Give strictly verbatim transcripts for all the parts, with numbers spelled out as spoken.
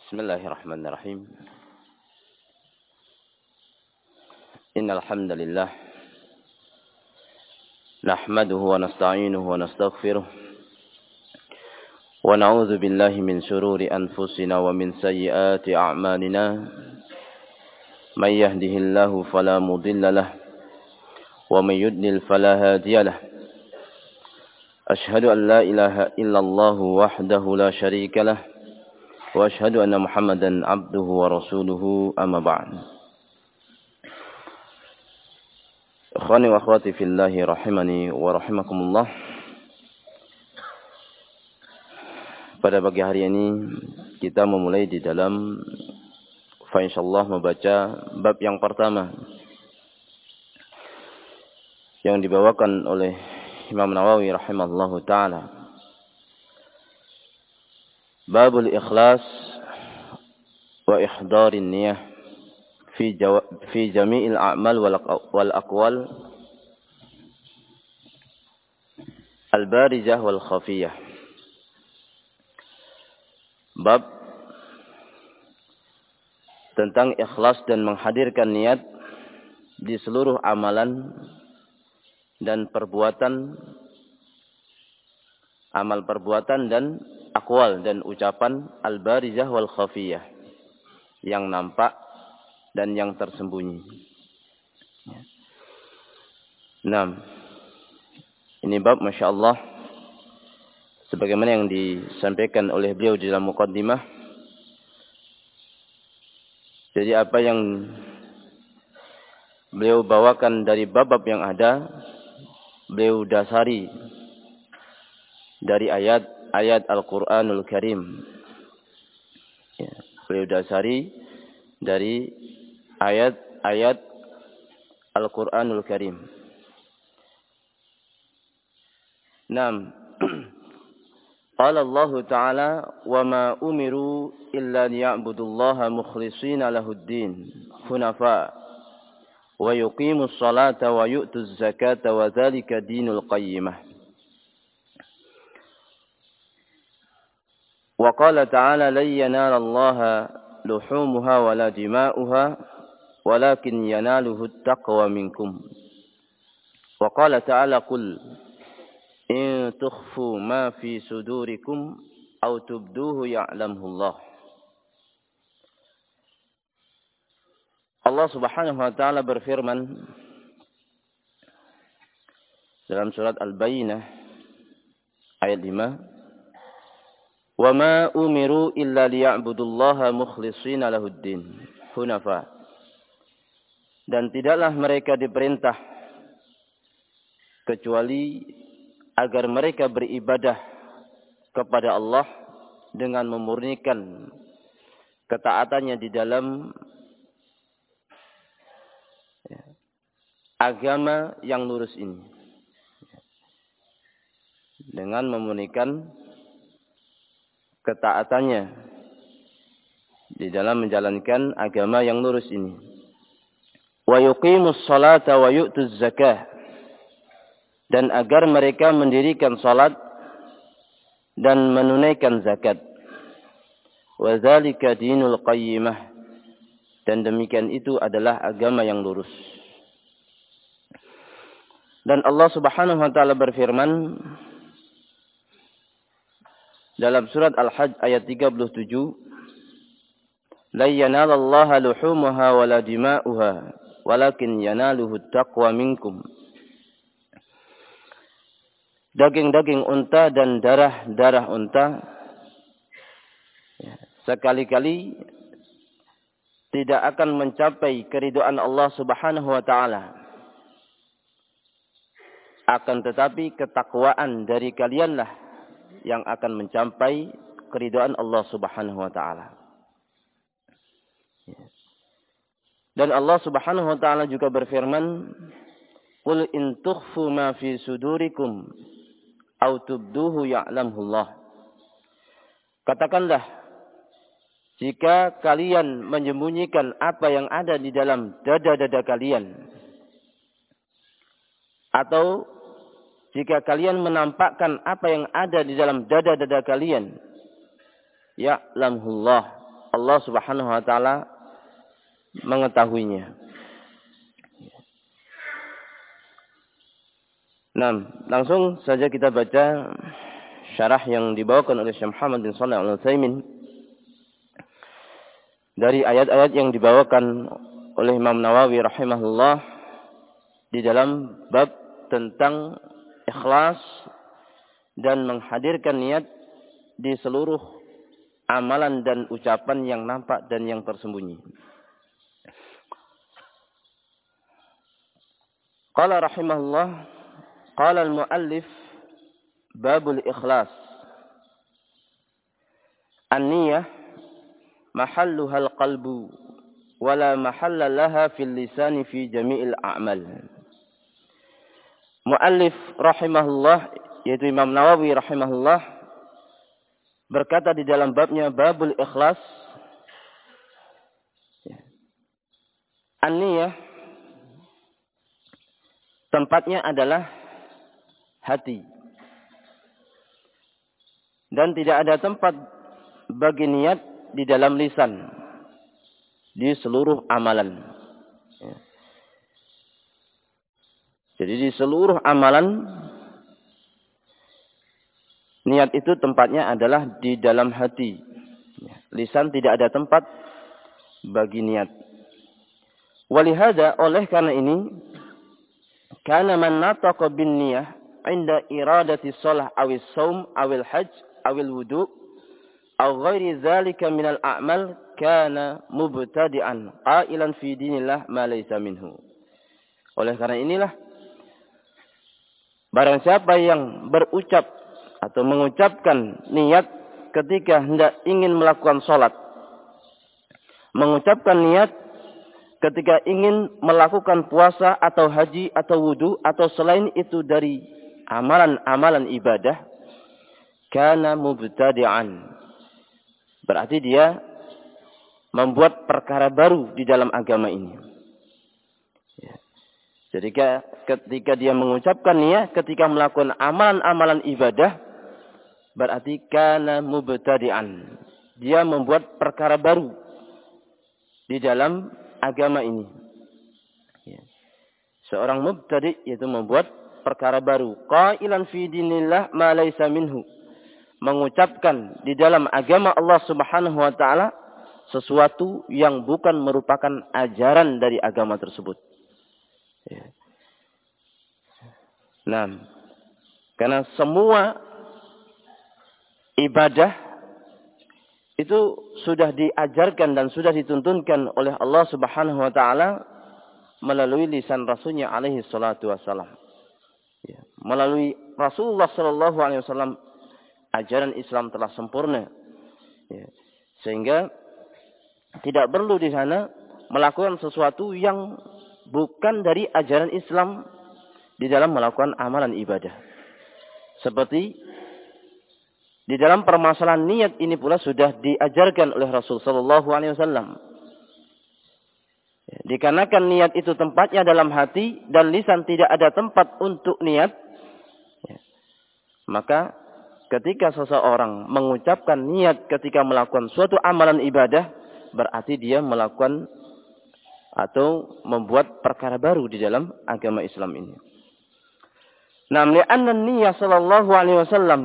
Bismillahirrahmanirrahim. Innal hamdalillah nahmaduhu wa nasta'inuhu wa nastaghfiruh wa na'udzu billahi min shururi anfusina wa min sayyiati a'malina. May yahdihillahu fala mudilla lahu wa may yudlil fala hadiya lahu. Ashhadu an la ilaha illallah wahdahu la syarika lahu wa ashhadu anna Muhammadan abduhu wa rasuluhu, amma ba'd. Ikhwani wa akhwati fillahi rahimani wa rahimakumullah. Pada pagi hari ini kita memulai di dalam fa insyaallah membaca bab yang pertama yang dibawakan oleh Imam Nawawi rahimahullahu taala. Babul ikhlas wa ihdarin niyah fi jawa, fi jami'il a'mal wal, wal aqwal al-barizah wal khafiyah. Bab tentang ikhlas dan menghadirkan niat di seluruh amalan dan perbuatan, amal perbuatan dan akwal dan ucapan al-barizah wal khafiyah, yang nampak dan yang tersembunyi. Nah, ini bab Masya Allah sebagaimana yang disampaikan oleh beliau di dalam muqaddimah. Jadi apa yang beliau bawakan dari bab-bab yang ada, beliau dasari dari ayat ayat Al-Quranul Karim. Ya, beliau dasari dari ayat-ayat Al-Quranul Karim. Naam. Qala Allah Ta'ala, wa ma umiru illa liya'budullaha mukhlishina lahuddin hunafa wa yuqimus salata wa yu'tuz zakata wa dzalika dinul qayyimah. Wa qala ta'ala lan yanala Allaha luhumuha wala dima'uha walakin yanaluhu at-taqwa minkum. Wa qala ta'ala qul in tukhfu ma fi sudurikum aw tubduhu ya'lamhu Allah. Allah Subhanahu wa taala berfirman dalam surat Al-Bayyinah ayat lima, wa ma umiru illa liya'budullaha mukhlishina lahuddin hunafa. Dan tidaklah mereka diperintah kecuali agar mereka beribadah kepada Allah dengan memurnikan ketaatannya di dalam agama yang lurus ini, dengan memurnikan ketaatannya di dalam menjalankan agama yang lurus ini. Wa yuqimus salata wa yu'tuz zakah. Dan agar mereka mendirikan salat dan menunaikan zakat. Wa dzalika dinul qayyimah. Dan demikian itu adalah agama yang lurus. Dan Allah Subhanahu wa taala berfirman dalam surat Al-Hajj ayat tiga puluh tujuh, la yanalallaha luhumuha wala dima'uha walakin yanaluhu taqwa minkum. Daging-daging unta dan darah-darah unta sekali-kali tidak akan mencapai keridhaan Allah Subhanahu wa taala. Akan tetapi ketakwaan dari kalianlah yang akan mencapai keridhaan Allah Subhanahu wa taala. Dan Allah Subhanahu wa taala juga berfirman, qul in tukhfu ma fi sudurikum aw tubduhu ya'lamhu Allah. Katakanlah, jika kalian menyembunyikan apa yang ada di dalam dada-dada kalian, atau jika kalian menampakkan apa yang ada di dalam dada-dada kalian, ya'lamhu Allah, Allah Subhanahu wa taala mengetahuinya. Nah, langsung saja kita baca syarah yang dibawakan oleh Syekh Muhammad bin Shalih Al-Utsaimin dari ayat-ayat yang dibawakan oleh Imam Nawawi rahimahullah di dalam bab tentang ikhlas dan menghadirkan niat di seluruh amalan dan ucapan yang nampak dan yang tersembunyi. Qala rahimahullah, qala al-muallif babul ikhlas. An-niyah mahalluha al-qalbu wala mahalla laha fil lisani fi jami'il a'mal. Muallif rahimahullah, yaitu Imam Nawawi rahimahullah, berkata di dalam babnya babul ikhlas, an-niyah tempatnya adalah hati. Dan tidak ada tempat bagi niat di dalam lisan, di seluruh amalan. Jadi di seluruh amalan, niat itu tempatnya adalah di dalam hati. Lisan tidak ada tempat bagi niat. Walihada, oleh karena ini, kana man nataqa bin niyah inda iradati shalah awis saum awil hajj awil wudu aw ghairi dzalika minal a'mal kana mubtadi'an qailan fi dinillah ma laysa minhu. Oleh karena inilah, barang siapa yang berucap atau mengucapkan niat ketika hendak ingin melakukan salat, mengucapkan niat ketika ingin melakukan puasa atau haji atau wudu atau selain itu dari amalan-amalan ibadah, kana mubtadi'an, berarti dia membuat perkara baru di dalam agama ini. Ya. Jadi ketika dia mengucapkan niat ketika melakukan amalan-amalan ibadah, berarti kana mubtadi'an, dia membuat perkara baru di dalam agama ini. Ya. Seorang mubtadi' yaitu membuat perkara baru. Qailan fi dinillah ma laysa minhu, mengucapkan di dalam agama Allah Subhanahu wa taala sesuatu yang bukan merupakan ajaran dari agama tersebut. Ya. Nah, karena semua ibadah itu sudah diajarkan dan sudah dituntunkan oleh Allah Subhanahu wa taala melalui lisan Rasulnya alaihi salatu wassalam. Ya. Melalui Rasulullah sallallahu alaihi wasallam ajaran Islam telah sempurna. Ya. Sehingga tidak perlu di sana melakukan sesuatu yang bukan dari ajaran Islam di dalam melakukan amalan ibadah. Seperti di dalam permasalahan niat ini pula sudah diajarkan oleh Rasul sallallahu alaihi wasallam. Dikarenakan niat itu tempatnya dalam hati dan lisan tidak ada tempat untuk niat, maka ketika seseorang mengucapkan niat ketika melakukan suatu amalan ibadah, berarti dia melakukan atau membuat perkara baru di dalam agama Islam ini. Namun li'anna niyyah sallallahu alaihi wasallam,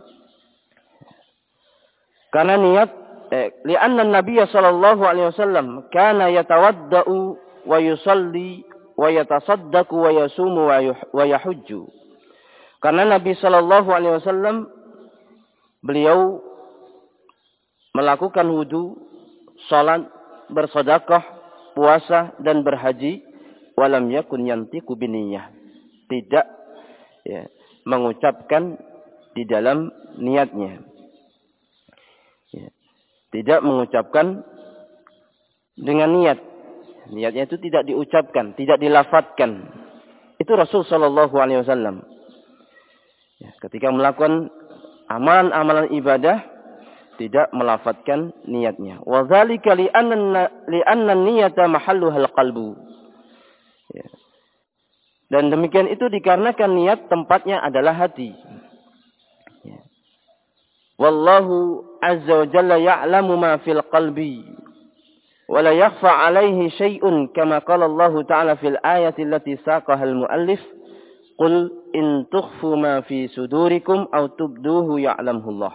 karena niat eh, li'anna Nabiy sallallahu alaihi wasallam kana yatawaddau wa yusalli wa yatasaddaqu wa yasumu wa yahujju. Karena Nabi sallallahu alaihi wasallam beliau melakukan wudu, salat, bersedekah, puasa dan berhaji, walam yakun yantiqu biniyah, tidak ya, mengucapkan di dalam niatnya. Ya, tidak mengucapkan dengan niat. Niatnya itu tidak diucapkan, tidak dilafadzkan. Itu Rasul sallallahu alaihi wasallam. Ya, ketika melakukan amalan-amalan ibadah tidak melafadzkan niatnya. Wa dzalika li'anna li'anna niyata mahalluhal qalbu. Ya. Dan demikian itu dikarenakan niat tempatnya adalah hati. Ya. Wallahu azza wa jalla ya'lamu ma fil qalbi wa la yakhfa 'alaihi syai'un kama qala Allah ta'ala fil ayati allati saqaha al-muallif qul in tukhfu ma fi sudurikum aw tubduhu ya'lamhu Allah.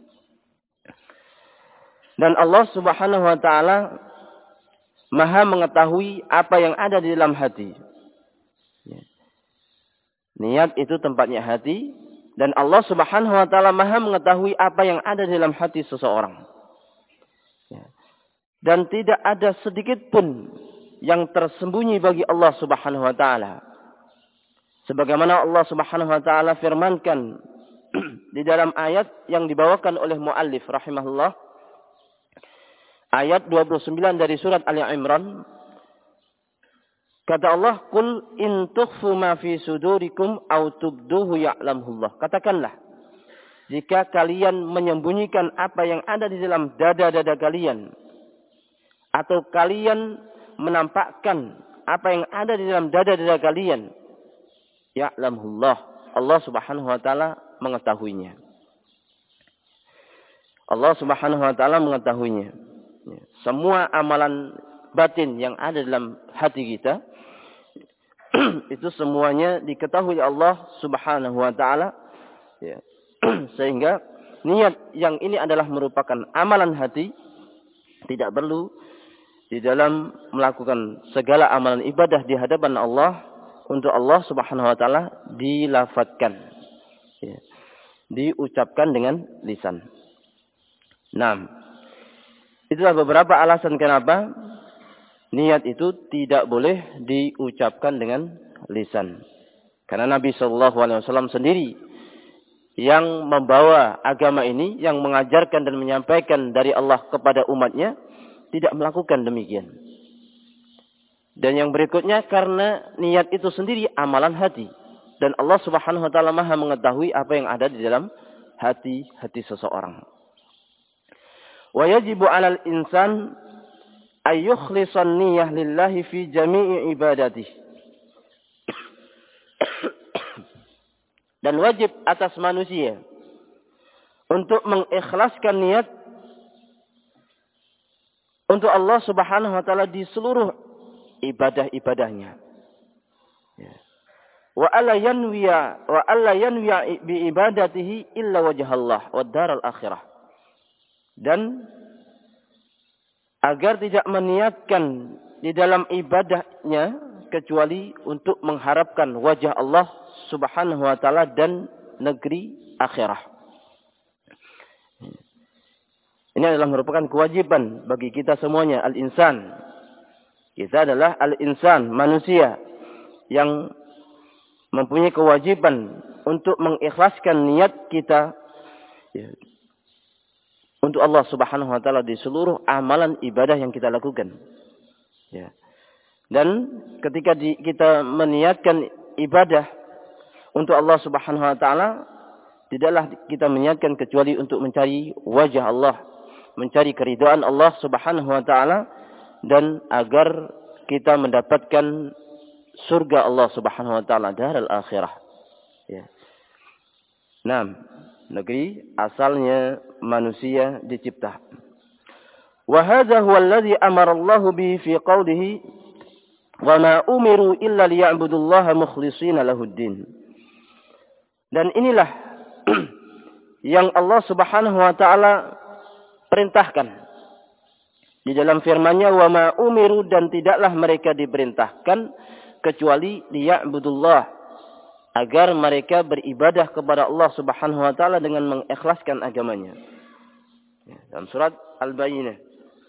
Dan Allah Subhanahu wa taala Maha mengetahui apa yang ada di dalam hati. Niat itu tempatnya hati. Dan Allah Subhanahu wa taala Maha mengetahui apa yang ada di dalam hati seseorang. Dan tidak ada sedikit pun yang tersembunyi bagi Allah Subhanahu wa taala. Sebagaimana Allah Subhanahu wa taala firmankan di dalam ayat yang dibawakan oleh muallif rahimahullah. Ayat dua puluh sembilan dari surat Ali Imran. Kata Allah, "Qul in tukhfu ma fi sudurikum aw tubduhu ya'lamullah." Katakanlah, jika kalian menyembunyikan apa yang ada di dalam dada-dada kalian, atau kalian menampakkan apa yang ada di dalam dada-dada kalian, ya'lamullah. Allah Subhanahu wa taala mengetahuinya. Allah Subhanahu wa taala mengetahuinya. Semua amalan batin yang ada dalam hati kita itu semuanya diketahui Allah Subhanahu wa taala, ya. Sehingga niat yang ini adalah merupakan amalan hati, tidak perlu di dalam melakukan segala amalan ibadah di hadapan Allah untuk Allah Subhanahu wa taala dilafatkan, ya. Diucapkan dengan lisan. Nah, itulah beberapa alasan kenapa niat itu tidak boleh diucapkan dengan lisan. Karena Nabi Shallallahu Alaihi Wasallam sendiri yang membawa agama ini, yang mengajarkan dan menyampaikan dari Allah kepada umatnya, tidak melakukan demikian. Dan yang berikutnya, karena niat itu sendiri amalan hati. Dan Allah Subhanahu Wa Taala Maha mengetahui apa yang ada di dalam hati-hati seseorang. Wa yajibu 'alal insan ayyukhlisan niyyah lillahi fi jami'i ibadatihi. Dan wajib atas manusia untuk mengikhlaskan niat untuk Allah Subhanahu wa taala di seluruh ibadah-ibadahnya. Wa alla yanwiya wa alla yanwiya bi ibadatihi illa wajhallah wad daral akhirah. Dan agar tidak meniatkan di dalam ibadahnya kecuali untuk mengharapkan wajah Allah Subhanahu wa taala dan negeri akhirah. Ini adalah merupakan kewajiban bagi kita semuanya, al-insan. Kita adalah al-insan, manusia yang mempunyai kewajiban untuk mengikhlaskan niat kita, ya, untuk Allah Subhanahu wa taala di seluruh amalan ibadah yang kita lakukan. Ya. Dan ketika di, kita meniatkan ibadah untuk Allah Subhanahu wa taala, tidaklah kita meniatkan kecuali untuk mencari wajah Allah, mencari keridhaan Allah Subhanahu wa taala, dan agar kita mendapatkan surga Allah Subhanahu wa taala, darul akhirah. Ya. Nah, negeri asalnya manusia dicipta. Wa hadza huwa alladhi amara Allah bihi fi qawlihi wa ma umiru illa liya'budullaha mukhlishina lahuddin. Dan inilah yang Allah Subhanahu wa taala perintahkan di dalam firman-Nya, wa ma umiru, dan tidaklah mereka diperintahkan kecuali liya'budullah, agar mereka beribadah kepada Allah Subhanahu wa taala dengan mengikhlaskan agamanya. Dalam surat Al-Bayyinah.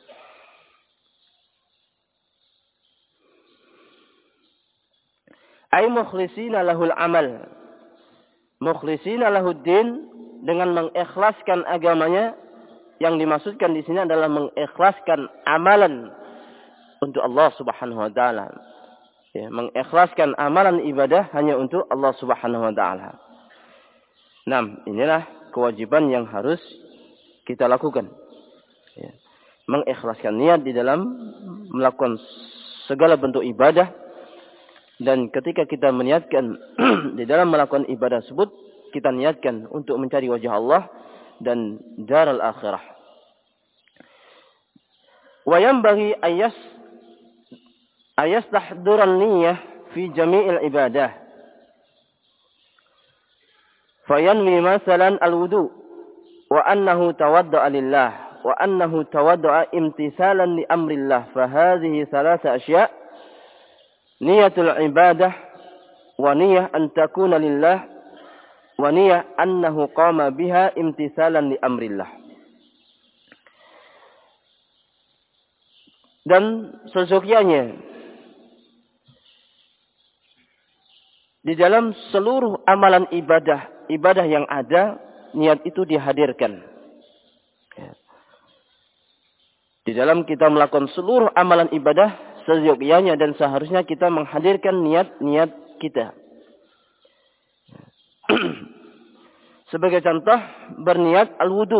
Ay mukhlisina lahul amal. Mukhlisina lahuddin, dengan mengikhlaskan agamanya. Yang dimaksudkan di sini adalah mengikhlaskan amalan untuk Allah Subhanahu wa taala. Ya, mengikhlaskan amalan ibadah hanya untuk Allah Subhanahu wa taala. Nah, inilah kewajiban yang harus kita lakukan. Ya. Mengikhlaskan niat di dalam melakukan segala bentuk ibadah, dan ketika kita meniatkan di dalam melakukan ibadah tersebut, kita niatkan untuk mencari wajah Allah, dan daral akhirah. Wa yanbaghi ayas ayastahduran niyyah fi jami'il ibadah. Fayanwi masalan al-wudu wa annahu tawadda'a lillah wa annahu tawadda'a imtisalan li amrillah. Fa hadhihi thalatha asya' niyatul ibadah wa niyyah an takuna lillah wa niyyah annahu qama biha imtisalan li amrillah. Dan sesukianya di dalam seluruh amalan ibadah, ibadah yang ada, niat itu dihadirkan. Di dalam kita melakukan seluruh amalan ibadah, seyogyanya dan seharusnya kita menghadirkan niat-niat kita. Sebagai contoh, berniat al-wudu.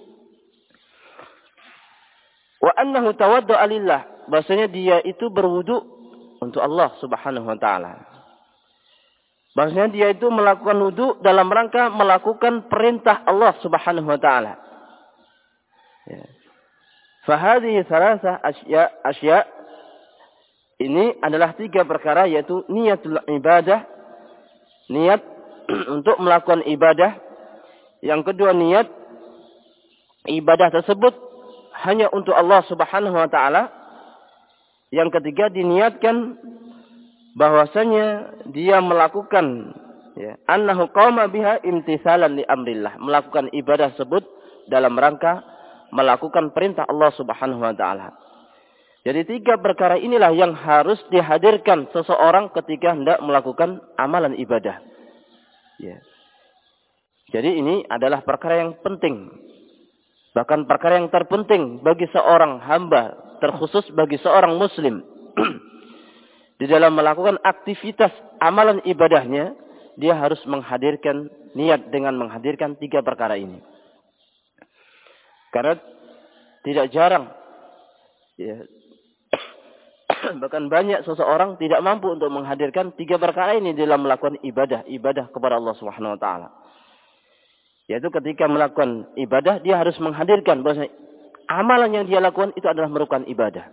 Wa annahu tawaddu'a lillah. Bahasanya dia itu berwudu untuk Allah Subhanahu wa taala. Bahasanya dia itu melakukan wudu dalam rangka melakukan perintah Allah Subhanahu wa taala. Ya. Fa hadhihi thalatha asya asya ini adalah tiga perkara, yaitu niatul ibadah, niat untuk melakukan ibadah. Yang kedua, niat ibadah tersebut hanya untuk Allah Subhanahu wa taala. Yang ketiga, diniatkan bahwasanya dia melakukan ya, annahu qama biha imtisalan li amrillah, melakukan ibadah tersebut dalam rangka melakukan perintah Allah Subhanahu wa taala. Jadi tiga perkara inilah yang harus dihadirkan seseorang ketika hendak melakukan amalan ibadah. Ya. Jadi ini adalah perkara yang penting. Bahkan perkara yang terpenting bagi seorang hamba, terkhusus bagi seorang muslim. Di dalam melakukan aktivitas amalan ibadahnya, dia harus menghadirkan niat dengan menghadirkan tiga perkara ini. Karena tidak jarang, ya, bahkan banyak seseorang tidak mampu untuk menghadirkan tiga perkara ini dalam melakukan ibadah, ibadah kepada Allah Subhanahu wa taala. Yaitu ketika melakukan ibadah, dia harus menghadirkan bahwa amalan yang dia lakukan itu adalah merupakan ibadah.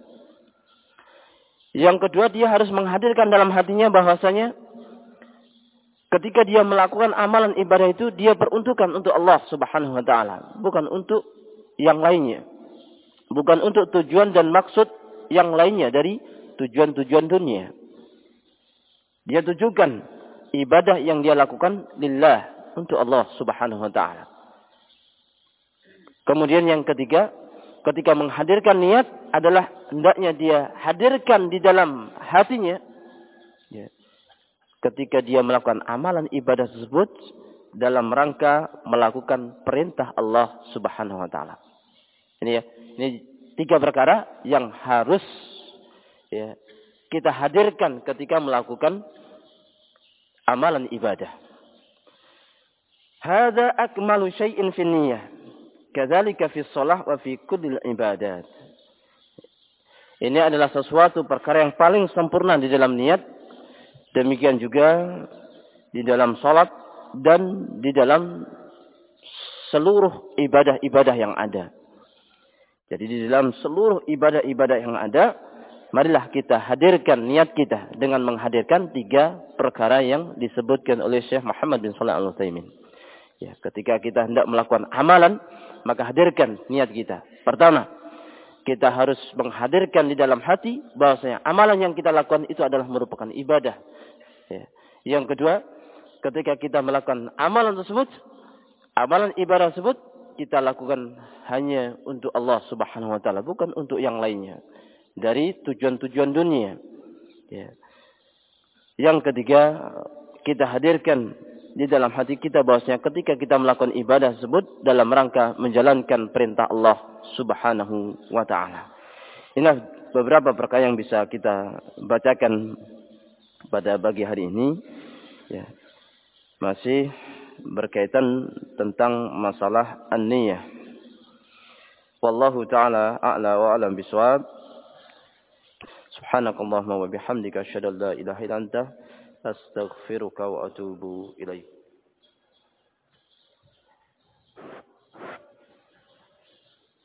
Yang kedua, dia harus menghadirkan dalam hatinya bahwasanya ketika dia melakukan amalan ibadah itu, dia peruntukkan untuk Allah Subhanahu wa taala, bukan untuk yang lainnya. Bukan untuk tujuan dan maksud yang lainnya dari tujuan-tujuan dunia. Dia tujukan ibadah yang dia lakukan lillah, untuk Allah Subhanahu wa taala. Kemudian yang ketiga, ketika menghadirkan niat adalah hendaknya dia hadirkan di dalam hatinya ya, ketika dia melakukan amalan ibadah tersebut dalam rangka melakukan perintah Allah Subhanahu wa taala. Ini ya, ini tiga perkara yang harus ya, kita hadirkan ketika melakukan amalan ibadah. Hada akmalu syai'in fi niyyah, kadzalika fi shalah wa fi kulli ibadat. Ini adalah sesuatu perkara yang paling sempurna di dalam niat, demikian juga di dalam salat dan di dalam seluruh ibadah-ibadah yang ada. Jadi di dalam seluruh ibadah-ibadah yang ada, marilah kita hadirkan niat kita dengan menghadirkan tiga perkara yang disebutkan oleh Syekh Muhammad bin Shalih Al-Utsaimin. Ya, ketika kita hendak melakukan amalan, maka hadirkan niat kita. Pertama, kita harus menghadirkan di dalam hati bahwasanya amalan yang kita lakukan itu adalah merupakan ibadah. Ya. Yang kedua, ketika kita melakukan amalan tersebut, amalan ibadah tersebut kita lakukan hanya untuk Allah Subhanahu wa taala, bukan untuk yang lainnya dari tujuan-tujuan dunia. Ya. Yang ketiga, kita hadirkan di dalam hati kita bahwasanya ketika kita melakukan ibadah tersebut dalam rangka menjalankan perintah Allah Subhanahu wa taala. Inilah beberapa perkara yang bisa kita bacakan pada pagi hari ini. Ya. Masih berkaitan tentang masalah an-niyah. Wallahu taala a'la wa a'lam bishawab. Subhanakallahumma wa bihamdika asyhadu an la ilaha illa anta astaghfiruka wa atubu ilaik.